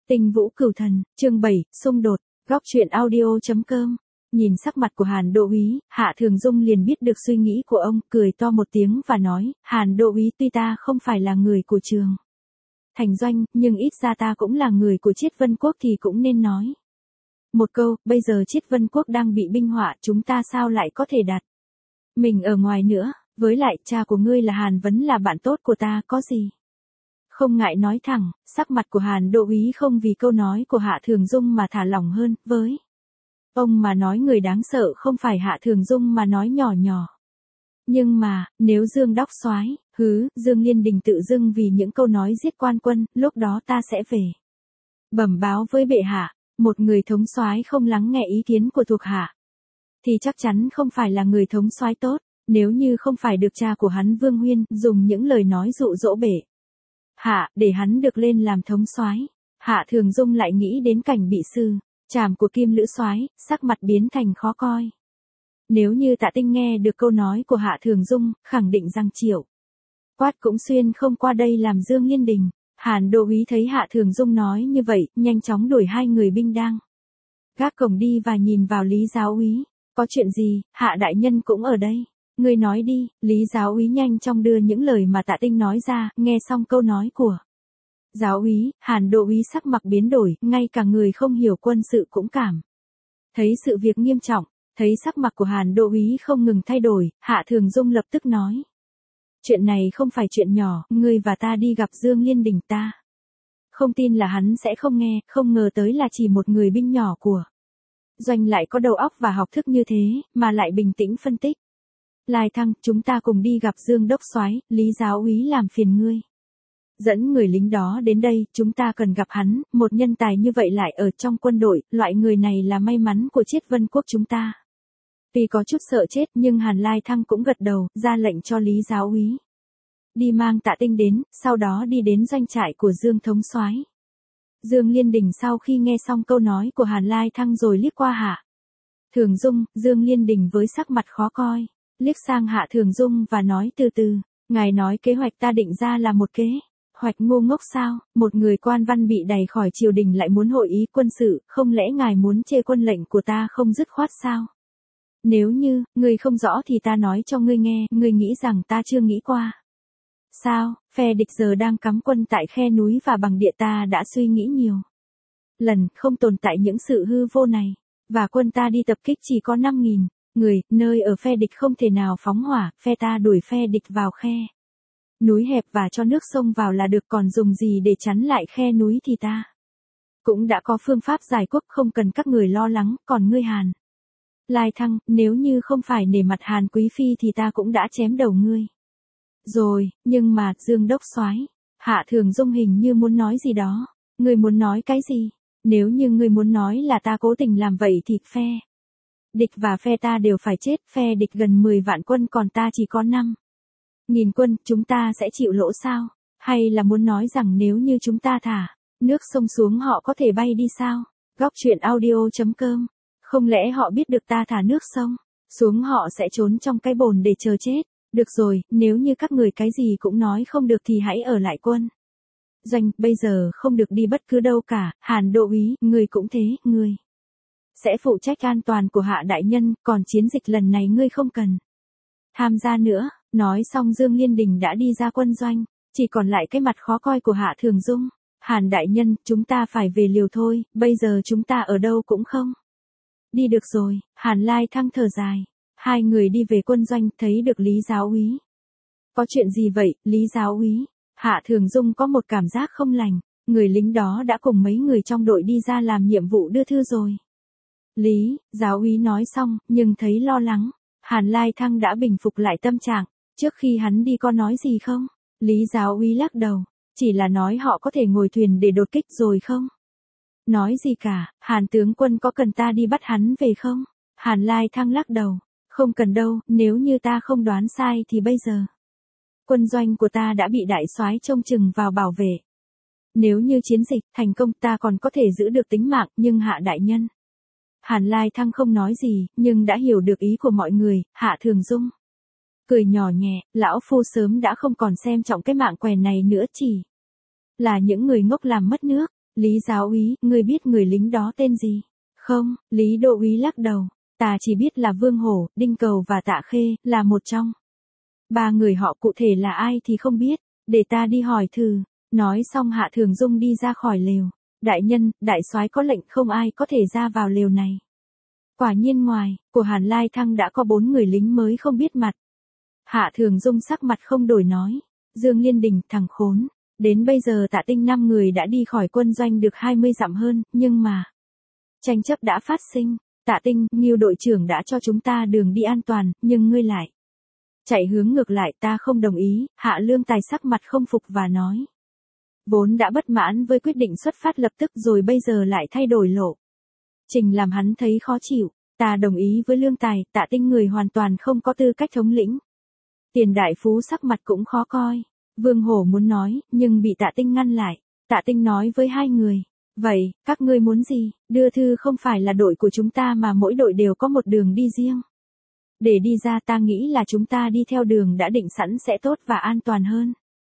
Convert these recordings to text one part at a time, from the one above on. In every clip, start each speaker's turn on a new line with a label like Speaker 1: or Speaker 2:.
Speaker 1: Tinh Vũ Cửu Thần, chương 7, xung đột, góc truyện audio.com. Nhìn sắc mặt của Hàn Đô úy, Hạ Thường Dung liền biết được suy nghĩ của ông, cười to một tiếng và nói, Hàn Đô úy tuy ta không phải là người của Trường Thành Doanh, nhưng ít ra ta cũng là người của Chiết Vân Quốc thì cũng nên nói một câu, bây giờ Chiết Vân Quốc đang bị binh họa, chúng ta sao lại có thể đặt mình ở ngoài nữa, với lại cha của ngươi là Hàn Vấn là bạn tốt của ta, có gì không ngại nói thẳng. Sắc mặt của Hàn Đô úy không vì câu nói của Hạ Thường Dung mà thả lỏng hơn, với ông mà nói người đáng sợ không phải Hạ Thường Dung mà nói nhỏ nhỏ. Nhưng mà, nếu Dương Đốc Soái, Dương Liên Đình tự dưng vì những câu nói giết quan quân, lúc đó ta sẽ về bẩm báo với bệ hạ, một người thống soái không lắng nghe ý kiến của thuộc hạ thì chắc chắn không phải là người thống soái tốt. Nếu như không phải được cha của hắn Vương Huyên dùng những lời nói dụ dỗ bệ hạ để hắn được lên làm thống soái, Hạ Thường Dung lại nghĩ đến cảnh bị sư trảm của Kim Lữ Soái, sắc mặt biến thành khó coi. Nếu như Tạ Tinh nghe được câu nói của Hạ Thường Dung, khẳng định rằng Triệu Quát cũng xuyên không qua đây làm Dương Liên Đình. Hàn Đô úy thấy Hạ Thường Dung nói như vậy, nhanh chóng đuổi hai người binh đang gác cổng đi và nhìn vào Lý Giáo úy. Có chuyện gì, Hạ đại nhân cũng ở đây. Ngươi nói đi. Lý Giáo úy nhanh chóng đưa những lời mà Tạ Tinh nói ra. Nghe xong câu nói của Giáo úy, Hàn Đô úy sắc mặt biến đổi, ngay cả người không hiểu quân sự cũng cảm thấy sự việc nghiêm trọng. Thấy sắc mặt của Hàn Đô úy không ngừng thay đổi, Hạ Thường Dung lập tức nói. Chuyện này không phải chuyện nhỏ, ngươi và ta đi gặp Dương Liên Đình, ta không tin là hắn sẽ không nghe, không ngờ tới là chỉ một người binh nhỏ của Doanh lại có đầu óc và học thức như thế, mà lại bình tĩnh phân tích. Lai Thăng, chúng ta cùng đi gặp Dương Đốc Soái. Lý Giáo úy làm phiền ngươi dẫn người lính đó đến đây, chúng ta cần gặp hắn, một nhân tài như vậy lại ở trong quân đội, loại người này là may mắn của Chiết Vân Quốc chúng ta. Tuy có chút sợ chết nhưng Hàn Lai Thăng cũng gật đầu, ra lệnh cho Lý Giáo úy đi mang Tạ Tinh đến, sau đó đi đến doanh trại của Dương thống soái. Dương Liên Đình sau khi nghe xong câu nói của Hàn Lai Thăng rồi liếc qua Hạ Thường Dung, Dương Liên Đình với sắc mặt khó coi, liếc sang Hạ Thường Dung và nói từ từ, ngài nói kế hoạch ta định ra là một kế hoạch ngu ngốc sao? Một người quan văn bị đày khỏi triều đình lại muốn hội ý quân sự, không lẽ ngài muốn chê quân lệnh của ta không dứt khoát sao? Nếu như, ngươi không rõ thì ta nói cho ngươi nghe, ngươi nghĩ rằng ta chưa nghĩ qua. Sao, phe địch giờ đang cắm quân tại khe núi và bằng địa, ta đã suy nghĩ nhiều lần, không tồn tại những sự hư vô này. Và quân ta đi tập kích chỉ có 5.000 người, nơi ở phe địch không thể nào phóng hỏa, phe ta đuổi phe địch vào khe núi hẹp và cho nước sông vào là được, còn dùng gì để chắn lại khe núi thì ta cũng đã có phương pháp giải quyết, không cần các người lo lắng. Còn ngươi Hàn Lai Thăng, nếu như không phải nể mặt Hàn Quý Phi thì ta cũng đã chém đầu ngươi rồi. Nhưng mà, Dương Đốc Soái, Hạ Thường Dung hình như muốn nói gì đó. Ngươi muốn nói cái gì? Nếu như ngươi muốn nói là ta cố tình làm vậy thì phe địch và phe ta đều phải chết. Phe địch gần 10 vạn quân còn ta chỉ có 5.000 quân, chúng ta sẽ chịu lỗ sao? Hay là muốn nói rằng nếu như chúng ta thả nước sông xuống họ có thể bay đi sao? Góc truyện audio.com. Không lẽ họ biết được ta thả nước sông xuống họ sẽ trốn trong cái bồn để chờ chết? Được rồi, nếu như các người cái gì cũng nói không được thì hãy ở lại quân Doanh, bây giờ không được đi bất cứ đâu cả. Hàn Đô úy, ngươi cũng thế, ngươi sẽ phụ trách an toàn của Hạ đại nhân, còn chiến dịch lần này ngươi không cần tham gia nữa. Nói xong Dương Liên Đình đã đi ra quân doanh, chỉ còn lại cái mặt khó coi của Hạ Thường Dung. Hàn đại nhân, chúng ta phải về liều thôi, bây giờ chúng ta ở đâu cũng không đi được rồi. Hàn Lai Thăng thở dài. Hai người đi về quân doanh, thấy được Lý Giáo úy. Có chuyện gì vậy, Lý Giáo úy? Hạ Thường Dung có một cảm giác không lành, người lính đó đã cùng mấy người trong đội đi ra làm nhiệm vụ đưa thư rồi. Lý Giáo úy nói xong, nhưng thấy lo lắng. Hàn Lai Thăng đã bình phục lại tâm trạng, trước khi hắn đi có nói gì không? Lý Giáo úy lắc đầu, chỉ là nói họ có thể ngồi thuyền để đột kích rồi không nói gì cả. Hàn tướng quân có cần ta đi bắt hắn về không? Hàn Lai Thăng lắc đầu, không cần đâu, nếu như ta không đoán sai thì bây giờ quân doanh của ta đã bị đại soái trông chừng vào bảo vệ. Nếu như chiến dịch thành công ta còn có thể giữ được tính mạng, nhưng Hạ đại nhân. Hàn Lai Thăng không nói gì, nhưng đã hiểu được ý của mọi người. Hạ Thường Dung cười nhỏ nhẹ, lão phu sớm đã không còn xem trọng cái mạng quèn này nữa, chỉ là những người ngốc làm mất nước. Lý giáo úy, ngươi biết người lính đó tên gì? Không, Lý đô úy lắc đầu. Ta chỉ biết là Vương Hổ, Đinh Cầu và Tạ Khê, là một trong. Ba người họ cụ thể là ai thì không biết, để ta đi hỏi thử. Nói xong Hạ Thường Dung đi ra khỏi lều. Đại nhân, đại soái có lệnh không ai có thể ra vào lều này. Quả nhiên ngoài, của Hàn Lai Thăng đã có 4 người lính mới không biết mặt. Hạ Thường Dung sắc mặt không đổi nói. Dương Liên Đình, thằng khốn. Đến bây giờ Tạ Tinh 5 người đã đi khỏi quân doanh được 20 dặm hơn, nhưng mà tranh chấp đã phát sinh. Tạ Tinh, Ngưu đội trưởng đã cho chúng ta đường đi an toàn, nhưng ngươi lại chạy hướng ngược lại, ta không đồng ý. Hạ Lương Tài sắc mặt không phục và nói. Vốn đã bất mãn với quyết định xuất phát lập tức rồi bây giờ lại thay đổi lộ trình làm hắn thấy khó chịu. Ta đồng ý với Lương Tài, Tạ Tinh người hoàn toàn không có tư cách thống lĩnh. Tiền đại phú sắc mặt cũng khó coi. Vương Hổ muốn nói, nhưng bị Tạ Tinh ngăn lại. Tạ Tinh nói với hai người. Vậy, các ngươi muốn gì? Đưa thư không phải là đội của chúng ta mà mỗi đội đều có một đường đi riêng. Để đi ra ta nghĩ là chúng ta đi theo đường đã định sẵn sẽ tốt và an toàn hơn.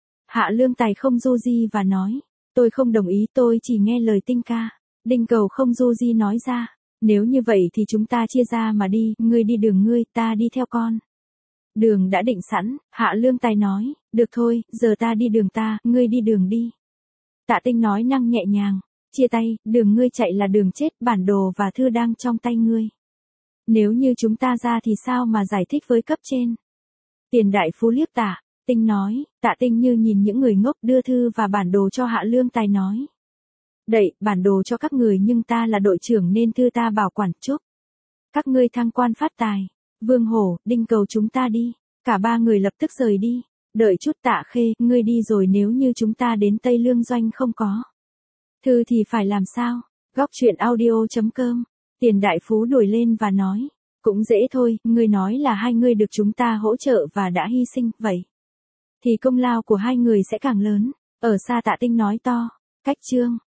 Speaker 1: Hạ Lương Tài không du di và nói. Tôi không đồng ý, tôi chỉ nghe lời Tinh ca. Đinh Cầu không du di nói ra. Nếu như vậy thì chúng ta chia ra mà đi, ngươi đi đường ngươi, ta đi theo con. Đường đã định sẵn, Hạ Lương Tài nói. Được thôi, giờ ta đi đường ta, ngươi đi đường đi. Tạ Tinh nói năng nhẹ nhàng. Chia tay, đường ngươi chạy là đường chết, bản đồ và thư đang trong tay ngươi. Nếu như chúng ta ra thì sao mà giải thích với cấp trên? Tiền đại phú liếc Tạ Tinh nói. Tạ Tinh như nhìn những người ngốc, đưa thư và bản đồ cho Hạ Lương Tài nói. Đậy, bản đồ cho các người nhưng ta là đội trưởng nên thư ta bảo quản, chúc các ngươi thăng quan phát tài. Vương Hổ, Đinh Cầu chúng ta đi. Cả ba người lập tức rời đi. Đợi chút Tạ Khê, ngươi đi rồi nếu như chúng ta đến Tây Lương doanh không có thư thì phải làm sao? Góc truyện audio.com. Tiền đại phú nổi lên và nói. Cũng dễ thôi, ngươi nói là hai ngươi được chúng ta hỗ trợ và đã hy sinh, vậy thì công lao của hai người sẽ càng lớn. Ở xa Tạ Tinh nói to. Cách chương